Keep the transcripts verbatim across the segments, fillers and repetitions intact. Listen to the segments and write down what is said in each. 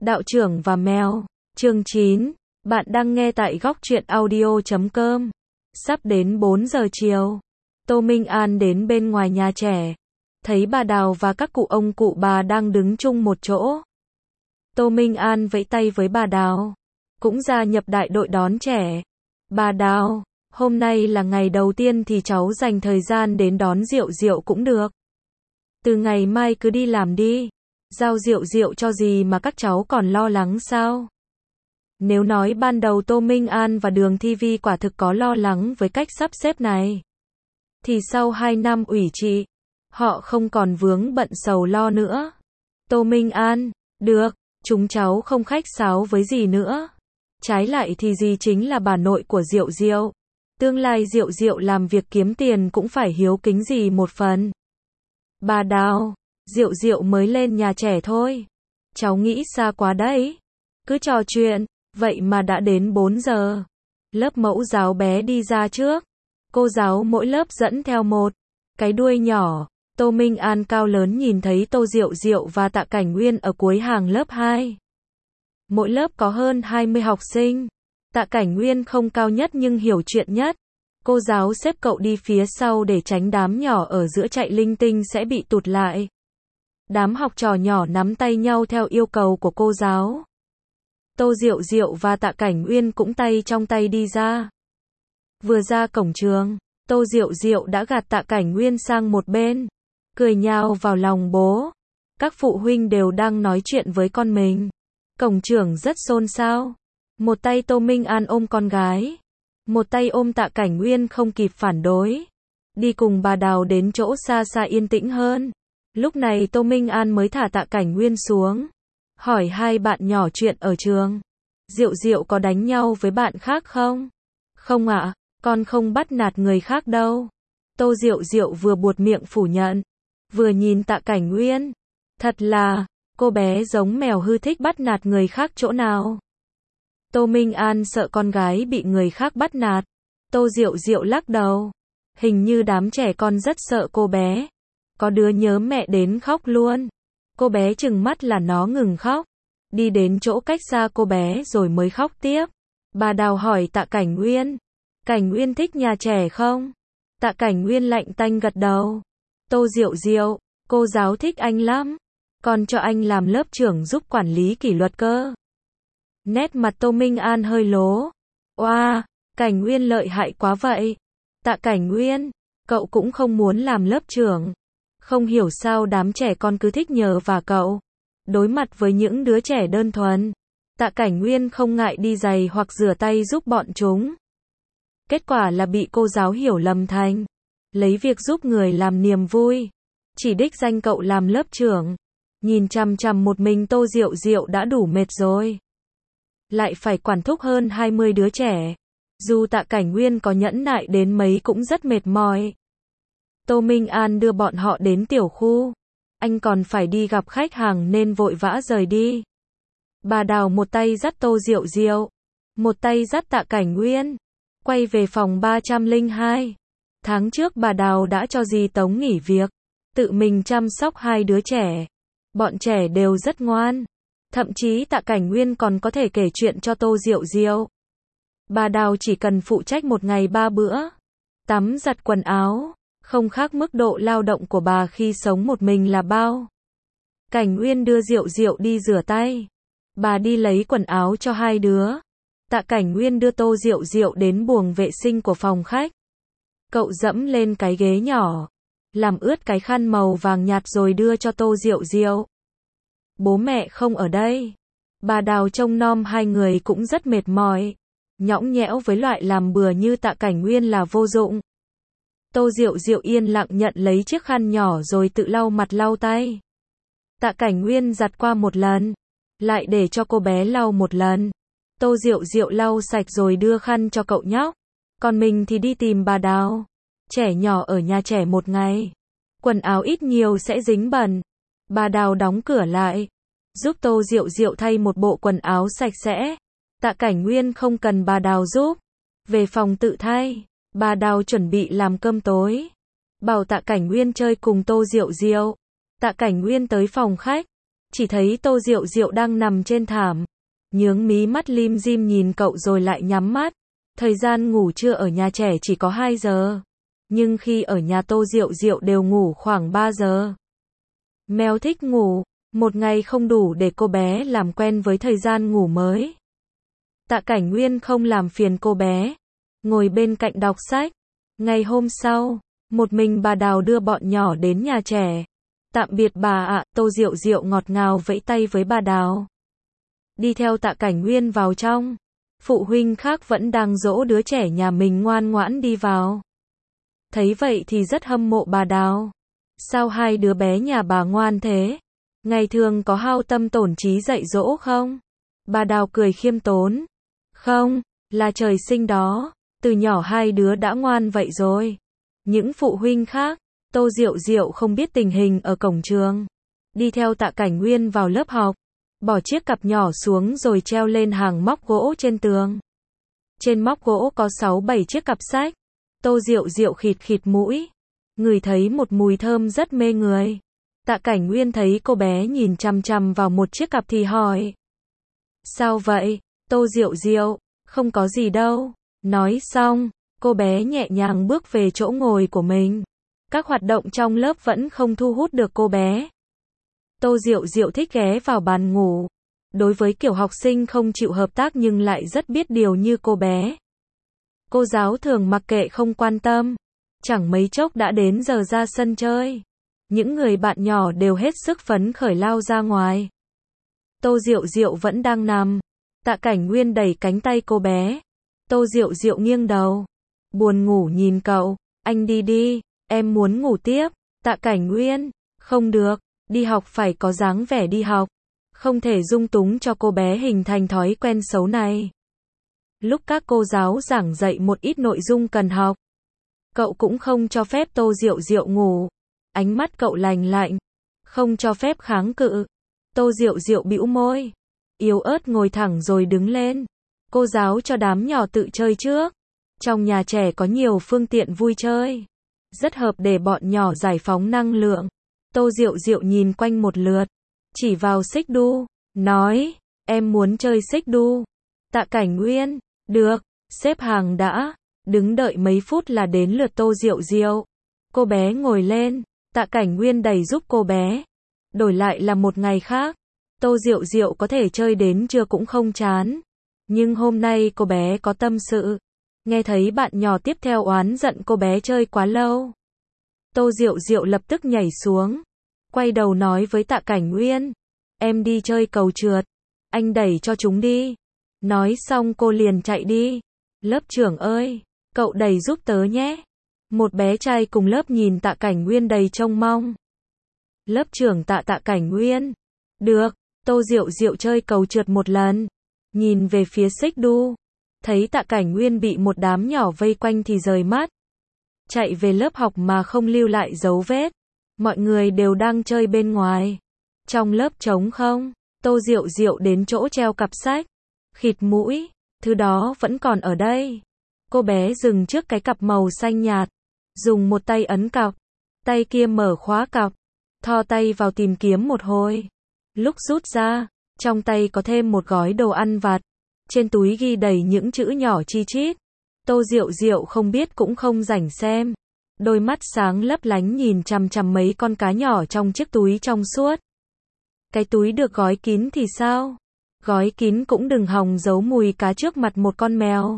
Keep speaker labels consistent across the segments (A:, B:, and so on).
A: Đạo trưởng và mèo, chương chín, bạn đang nghe tại góc truyện audio chấm com. Sắp đến bốn giờ chiều, Tô Minh An đến bên ngoài nhà trẻ, thấy bà Đào và các cụ ông cụ bà đang đứng chung một chỗ. Tô Minh An vẫy tay với bà Đào, cũng gia nhập đại đội đón trẻ. Bà Đào, hôm nay là ngày đầu tiên thì cháu dành thời gian đến đón Diệu Diệu cũng được. Từ ngày mai cứ đi làm đi. Giao Diệu Diệu cho gì mà các cháu còn lo lắng sao? Nếu nói ban đầu Tô Minh An và Đường Thi Vi quả thực có lo lắng với cách sắp xếp này, thì sau hai năm ủy trị, họ không còn vướng bận sầu lo nữa. Tô Minh An, được, chúng cháu không khách sáo với dì nữa. Trái lại thì dì chính là bà nội của Diệu Diệu. Tương lai Diệu Diệu làm việc kiếm tiền cũng phải hiếu kính dì một phần. Bà Đào, Diệu Diệu mới lên nhà trẻ thôi. Cháu nghĩ xa quá đấy. Cứ trò chuyện, vậy mà đã đến bốn giờ. Lớp mẫu giáo bé đi ra trước. Cô giáo mỗi lớp dẫn theo một cái đuôi nhỏ. Tô Minh An cao lớn nhìn thấy Tô Diệu Diệu và Tạ Cảnh Nguyên ở cuối hàng lớp hai. Mỗi lớp có hơn hai mươi học sinh. Tạ Cảnh Nguyên không cao nhất nhưng hiểu chuyện nhất. Cô giáo xếp cậu đi phía sau để tránh đám nhỏ ở giữa chạy linh tinh sẽ bị tụt lại. Đám học trò nhỏ nắm tay nhau theo yêu cầu của cô giáo. Tô Diệu Diệu và Tạ Cảnh Nguyên cũng tay trong tay đi ra. Vừa ra cổng trường, Tô Diệu Diệu đã gạt Tạ Cảnh Nguyên sang một bên, cười nhào vào lòng bố. Các phụ huynh đều đang nói chuyện với con mình. Cổng trường rất xôn xao. Một tay Tô Minh An ôm con gái, một tay ôm Tạ Cảnh Nguyên không kịp phản đối. Đi cùng bà Đào đến chỗ xa xa yên tĩnh hơn. Lúc này Tô Minh An mới thả Tạ Cảnh Nguyên xuống, hỏi hai bạn nhỏ chuyện ở trường. Diệu Diệu có đánh nhau với bạn khác không? Không ạ, à, con không bắt nạt người khác đâu. Tô Diệu Diệu vừa buột miệng phủ nhận, vừa nhìn Tạ Cảnh Nguyên. Thật là, cô bé giống mèo hư thích bắt nạt người khác chỗ nào. Tô Minh An sợ con gái bị người khác bắt nạt. Tô Diệu Diệu lắc đầu. Hình như đám trẻ con rất sợ cô bé. Có đứa nhớ mẹ đến khóc luôn. Cô bé trừng mắt là nó ngừng khóc. Đi đến chỗ cách xa cô bé rồi mới khóc tiếp. Bà Đào hỏi Tạ Cảnh Nguyên. Cảnh Nguyên thích nhà trẻ không? Tạ Cảnh Nguyên lạnh tanh gật đầu. Tô Diệu Diệu, cô giáo thích anh lắm. Còn cho anh làm lớp trưởng giúp quản lý kỷ luật cơ. Nét mặt Tô Minh An hơi lố. Oa, wow, Cảnh Nguyên lợi hại quá vậy. Tạ Cảnh Nguyên, cậu cũng không muốn làm lớp trưởng. Không hiểu sao đám trẻ con cứ thích nhờ vả cậu. Đối mặt với những đứa trẻ đơn thuần, Tạ Cảnh Nguyên không ngại đi giày hoặc rửa tay giúp bọn chúng. Kết quả là bị cô giáo hiểu lầm thành lấy việc giúp người làm niềm vui, chỉ đích danh cậu làm lớp trưởng. Nhìn chằm chằm một mình Tô Diệu Diệu đã đủ mệt rồi, lại phải quản thúc hơn hai mươi đứa trẻ. Dù Tạ Cảnh Nguyên có nhẫn nại đến mấy cũng rất mệt mỏi. Tô Minh An đưa bọn họ đến tiểu khu. Anh còn phải đi gặp khách hàng nên vội vã rời đi. Bà Đào một tay dắt Tô Diệu Diệu, một tay dắt Tạ Cảnh Nguyên, quay về phòng ba trăm lẻ hai. Tháng trước bà Đào đã cho dì Tống nghỉ việc, tự mình chăm sóc hai đứa trẻ. Bọn trẻ đều rất ngoan. Thậm chí Tạ Cảnh Nguyên còn có thể kể chuyện cho Tô Diệu Diệu. Bà Đào chỉ cần phụ trách một ngày ba bữa, tắm giặt quần áo, không khác mức độ lao động của bà khi sống một mình là bao. Cảnh Nguyên đưa Diệu Diệu đi rửa tay. Bà đi lấy quần áo cho hai đứa. Tạ Cảnh Nguyên đưa Tô Diệu Diệu đến buồng vệ sinh của phòng khách. Cậu dẫm lên cái ghế nhỏ, làm ướt cái khăn màu vàng nhạt rồi đưa cho Tô Diệu Diệu. Bố mẹ không ở đây. Bà Đào trông nom hai người cũng rất mệt mỏi. Nhõng nhẽo với loại làm bừa như Tạ Cảnh Nguyên là vô dụng. Tô Diệu Diệu yên lặng nhận lấy chiếc khăn nhỏ rồi tự lau mặt lau tay. Tạ Cảnh Nguyên giặt qua một lần, lại để cho cô bé lau một lần. Tô Diệu Diệu lau sạch rồi đưa khăn cho cậu nhóc. Còn mình thì đi tìm bà Đào. Trẻ nhỏ ở nhà trẻ một ngày, quần áo ít nhiều sẽ dính bẩn. Bà Đào đóng cửa lại, giúp Tô Diệu Diệu thay một bộ quần áo sạch sẽ. Tạ Cảnh Nguyên không cần bà Đào giúp, về phòng tự thay. Bà Đào chuẩn bị làm cơm tối, bảo Tạ Cảnh Nguyên chơi cùng Tô Diệu Diệu. Tạ Cảnh Nguyên tới phòng khách, chỉ thấy Tô Diệu Diệu đang nằm trên thảm, nhướng mí mắt lim dim nhìn cậu rồi lại nhắm mắt. Thời gian ngủ trưa ở nhà trẻ chỉ có hai giờ, nhưng khi ở nhà Tô Diệu Diệu đều ngủ khoảng ba giờ. Mèo thích ngủ, một ngày không đủ để cô bé làm quen với thời gian ngủ mới. Tạ Cảnh Nguyên không làm phiền cô bé, ngồi bên cạnh đọc sách. Ngày hôm sau, một mình bà Đào đưa bọn nhỏ đến nhà trẻ. Tạm biệt bà ạ, Tô Diệu Diệu ngọt ngào vẫy tay với bà Đào. Đi theo Tạ Cảnh Nguyên vào trong. Phụ huynh khác vẫn đang dỗ đứa trẻ nhà mình ngoan ngoãn đi vào. Thấy vậy thì rất hâm mộ bà Đào. Sao hai đứa bé nhà bà ngoan thế? Ngày thường có hao tâm tổn trí dạy dỗ không? Bà Đào cười khiêm tốn. Không, là trời sinh đó. Từ nhỏ hai đứa đã ngoan vậy rồi. Những phụ huynh khác, Tô Diệu Diệu không biết tình hình ở cổng trường. Đi theo Tạ Cảnh Nguyên vào lớp học. Bỏ chiếc cặp nhỏ xuống rồi treo lên hàng móc gỗ trên tường. Trên móc gỗ có sáu bảy chiếc cặp sách. Tô Diệu Diệu khịt khịt mũi. Ngửi thấy một mùi thơm rất mê người. Tạ Cảnh Nguyên thấy cô bé nhìn chằm chằm vào một chiếc cặp thì hỏi. Sao vậy, Tô Diệu Diệu? Không có gì đâu. Nói xong, cô bé nhẹ nhàng bước về chỗ ngồi của mình. Các hoạt động trong lớp vẫn không thu hút được cô bé. Tô Diệu Diệu thích ghé vào bàn ngủ. Đối với kiểu học sinh không chịu hợp tác nhưng lại rất biết điều như cô bé, cô giáo thường mặc kệ không quan tâm. Chẳng mấy chốc đã đến giờ ra sân chơi. Những người bạn nhỏ đều hết sức phấn khởi lao ra ngoài. Tô Diệu Diệu vẫn đang nằm. Tạ Cảnh Nguyên đẩy cánh tay cô bé. Tô Diệu Diệu nghiêng đầu, buồn ngủ nhìn cậu. Anh đi đi, em muốn ngủ tiếp. Tạ Cảnh Nguyên, không được, đi học phải có dáng vẻ đi học. Không thể dung túng cho cô bé hình thành thói quen xấu này. Lúc các cô giáo giảng dạy một ít nội dung cần học, cậu cũng không cho phép Tô Diệu Diệu ngủ. Ánh mắt cậu lạnh lạnh, không cho phép kháng cự. Tô Diệu Diệu bĩu môi, yếu ớt ngồi thẳng rồi đứng lên. Cô giáo cho đám nhỏ tự chơi trước. Trong nhà trẻ có nhiều phương tiện vui chơi, rất hợp để bọn nhỏ giải phóng năng lượng. Tô Diệu Diệu nhìn quanh một lượt, chỉ vào xích đu, nói, em muốn chơi xích đu. Tạ Cảnh Nguyên, được, xếp hàng đã. Đứng đợi mấy phút là đến lượt Tô Diệu Diệu. Cô bé ngồi lên, Tạ Cảnh Nguyên đẩy giúp cô bé. Đổi lại là một ngày khác, Tô Diệu Diệu có thể chơi đến trưa cũng không chán. Nhưng hôm nay cô bé có tâm sự. Nghe thấy bạn nhỏ tiếp theo oán giận cô bé chơi quá lâu. Tô Diệu Diệu lập tức nhảy xuống, quay đầu nói với Tạ Cảnh Nguyên, em đi chơi cầu trượt, anh đẩy cho chúng đi. Nói xong cô liền chạy đi. Lớp trưởng ơi, cậu đẩy giúp tớ nhé. Một bé trai cùng lớp nhìn Tạ Cảnh Nguyên đầy trông mong. Lớp trưởng Tạ Tạ Cảnh Nguyên, được. Tô Diệu Diệu chơi cầu trượt một lần, nhìn về phía xích đu, thấy Tạ Cảnh Nguyên bị một đám nhỏ vây quanh thì rời mắt, chạy về lớp học mà không lưu lại dấu vết. Mọi người đều đang chơi bên ngoài. Trong lớp trống không, Tô Diệu Diệu đến chỗ treo cặp sách, khịt mũi, thứ đó vẫn còn ở đây. Cô bé dừng trước cái cặp màu xanh nhạt, dùng một tay ấn cặp, tay kia mở khóa cặp, thò tay vào tìm kiếm một hồi. Lúc rút ra, trong tay có thêm một gói đồ ăn vặt, trên túi ghi đầy những chữ nhỏ chi chít. Tô Diệu Diệu không biết cũng không rảnh xem. Đôi mắt sáng lấp lánh nhìn chằm chằm mấy con cá nhỏ trong chiếc túi trong suốt. Cái túi được gói kín thì sao? Gói kín cũng đừng hòng giấu mùi cá trước mặt một con mèo.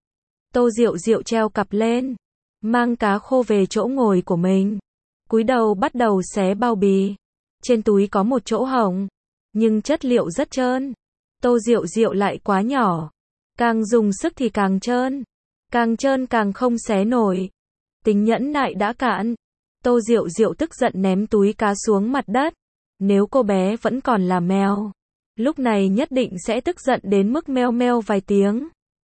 A: Tô Diệu Diệu treo cặp lên, mang cá khô về chỗ ngồi của mình, cúi đầu bắt đầu xé bao bì. Trên túi có một chỗ hổng, nhưng chất liệu rất trơn. Tô Diệu Diệu lại quá nhỏ, càng dùng sức thì càng trơn, càng trơn càng không xé nổi. Tính nhẫn nại đã cạn. Tô Diệu Diệu tức giận ném túi cá xuống mặt đất. Nếu cô bé vẫn còn là mèo, lúc này nhất định sẽ tức giận đến mức meo meo vài tiếng.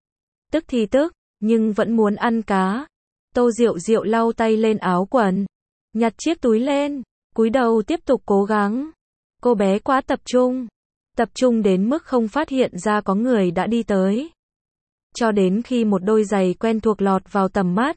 A: Tức thì tức, nhưng vẫn muốn ăn cá. Tô Diệu Diệu lau tay lên áo quần, nhặt chiếc túi lên, cúi đầu tiếp tục cố gắng. Cô bé quá tập trung, tập trung đến mức không phát hiện ra có người đã đi tới. Cho đến khi một đôi giày quen thuộc lọt vào tầm mắt,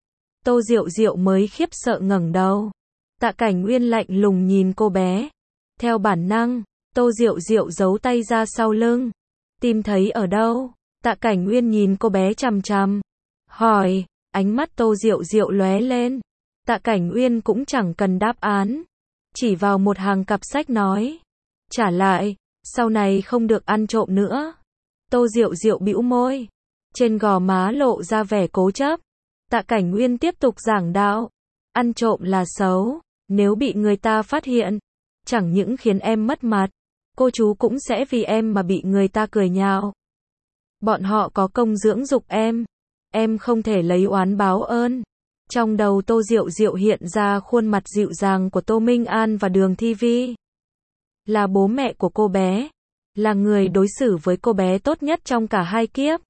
A: Tô Diệu Diệu mới khiếp sợ ngẩng đầu. Tạ Cảnh Nguyên lạnh lùng nhìn cô bé. Theo bản năng, Tô Diệu Diệu giấu tay ra sau lưng. Tìm thấy ở đâu? Tạ Cảnh Nguyên nhìn cô bé chằm chằm. Hỏi, ánh mắt Tô Diệu Diệu lóe lên. Tạ Cảnh Nguyên cũng chẳng cần đáp án. Chỉ vào một hàng cặp sách nói. Trả lại, sau này không được ăn trộm nữa. Tô Diệu Diệu bĩu môi. Trên gò má lộ ra vẻ cố chấp. Tạ Cảnh Nguyên tiếp tục giảng đạo. Ăn trộm là xấu. Nếu bị người ta phát hiện, chẳng những khiến em mất mặt, cô chú cũng sẽ vì em mà bị người ta cười nhạo. Bọn họ có công dưỡng dục em. Em không thể lấy oán báo ơn. Trong đầu Tô Diệu Diệu hiện ra khuôn mặt dịu dàng của Tô Minh An và Đường Thi Vi. Là bố mẹ của cô bé. Là người đối xử với cô bé tốt nhất trong cả hai kiếp.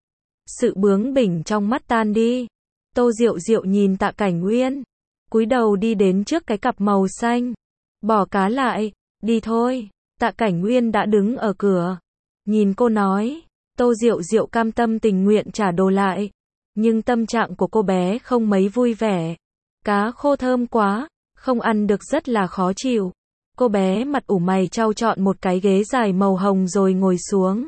A: Sự bướng bỉnh trong mắt tan đi. Tô Diệu Diệu nhìn Tạ Cảnh Nguyên. Cúi đầu đi đến trước cái cặp màu xanh. Bỏ cá lại. Đi thôi. Tạ Cảnh Nguyên đã đứng ở cửa. Nhìn cô nói. Tô Diệu Diệu cam tâm tình nguyện trả đồ lại. Nhưng tâm trạng của cô bé không mấy vui vẻ. Cá khô thơm quá. Không ăn được rất là khó chịu. Cô bé mặt ủ mày trao chọn một cái ghế dài màu hồng rồi ngồi xuống.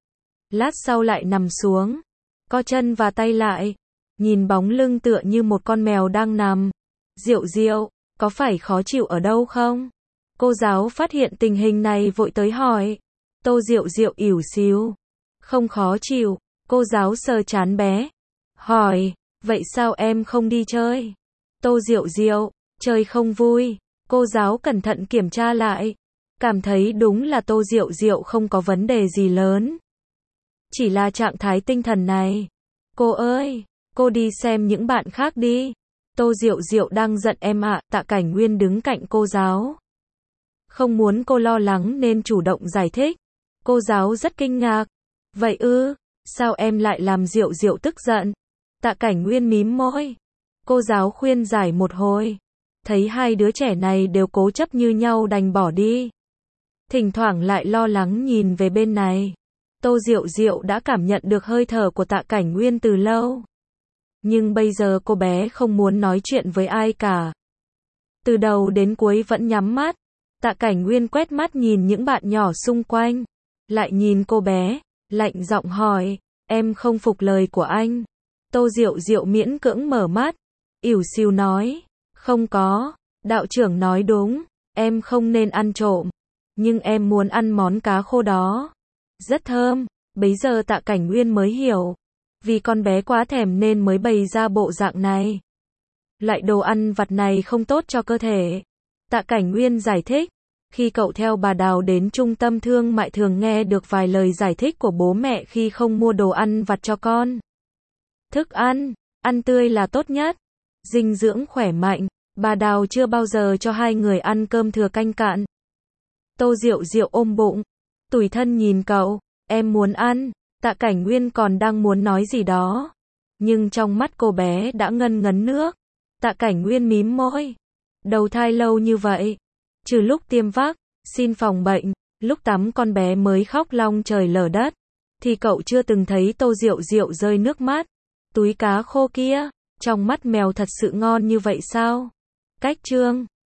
A: Lát sau lại nằm xuống. Co chân và tay lại. Nhìn bóng lưng tựa như một con mèo đang nằm. Diệu Diệu, có phải khó chịu ở đâu không? Cô giáo phát hiện tình hình này vội tới hỏi. Tô Diệu Diệu ỉu xìu. Không khó chịu. Cô giáo sờ trán bé. Hỏi, vậy sao em không đi chơi? Tô Diệu Diệu, chơi không vui. Cô giáo cẩn thận kiểm tra lại. Cảm thấy đúng là Tô Diệu Diệu không có vấn đề gì lớn. Chỉ là trạng thái tinh thần này. Cô ơi, cô đi xem những bạn khác đi. Tô Diệu Diệu đang giận em ạ. Tạ Cảnh Nguyên đứng cạnh cô giáo. Không muốn cô lo lắng nên chủ động giải thích. Cô giáo rất kinh ngạc. Vậy ư, sao em lại làm Diệu Diệu tức giận? Tạ Cảnh Nguyên mím môi. Cô giáo khuyên giải một hồi. Thấy hai đứa trẻ này đều cố chấp như nhau đành bỏ đi. Thỉnh thoảng lại lo lắng nhìn về bên này. Tô Diệu Diệu đã cảm nhận được hơi thở của Tạ Cảnh Nguyên từ lâu. Nhưng bây giờ cô bé không muốn nói chuyện với ai cả. Từ đầu đến cuối vẫn nhắm mắt. Tạ Cảnh Nguyên quét mắt nhìn những bạn nhỏ xung quanh. Lại nhìn cô bé, lạnh giọng hỏi, em không phục lời của anh. Tô Diệu Diệu miễn cưỡng mở mắt. Ỉu xìu nói, không có, đạo trưởng nói đúng, em không nên ăn trộm. Nhưng em muốn ăn món cá khô đó. Rất thơm. Bấy giờ Tạ Cảnh Nguyên mới hiểu. Vì con bé quá thèm nên mới bày ra bộ dạng này. Loại đồ ăn vặt này không tốt cho cơ thể. Tạ Cảnh Nguyên giải thích. Khi cậu theo bà Đào đến trung tâm thương mại thường nghe được vài lời giải thích của bố mẹ khi không mua đồ ăn vặt cho con. Thức ăn, ăn tươi là tốt nhất. Dinh dưỡng khỏe mạnh. Bà Đào chưa bao giờ cho hai người ăn cơm thừa canh cạn. Tô Diệu Diệu ôm bụng. Tủi thân nhìn cậu. Em muốn ăn. Tạ Cảnh Nguyên còn đang muốn nói gì đó. Nhưng trong mắt cô bé đã ngân ngấn nước. Tạ Cảnh Nguyên mím môi. Đầu thai lâu như vậy. Trừ lúc tiêm vắc, xin phòng bệnh, lúc tắm con bé mới khóc long trời lở đất. Thì cậu chưa từng thấy Tô Diệu Diệu rơi nước mắt. Túi cá khô kia, trong mắt mèo thật sự ngon như vậy sao? Cách chương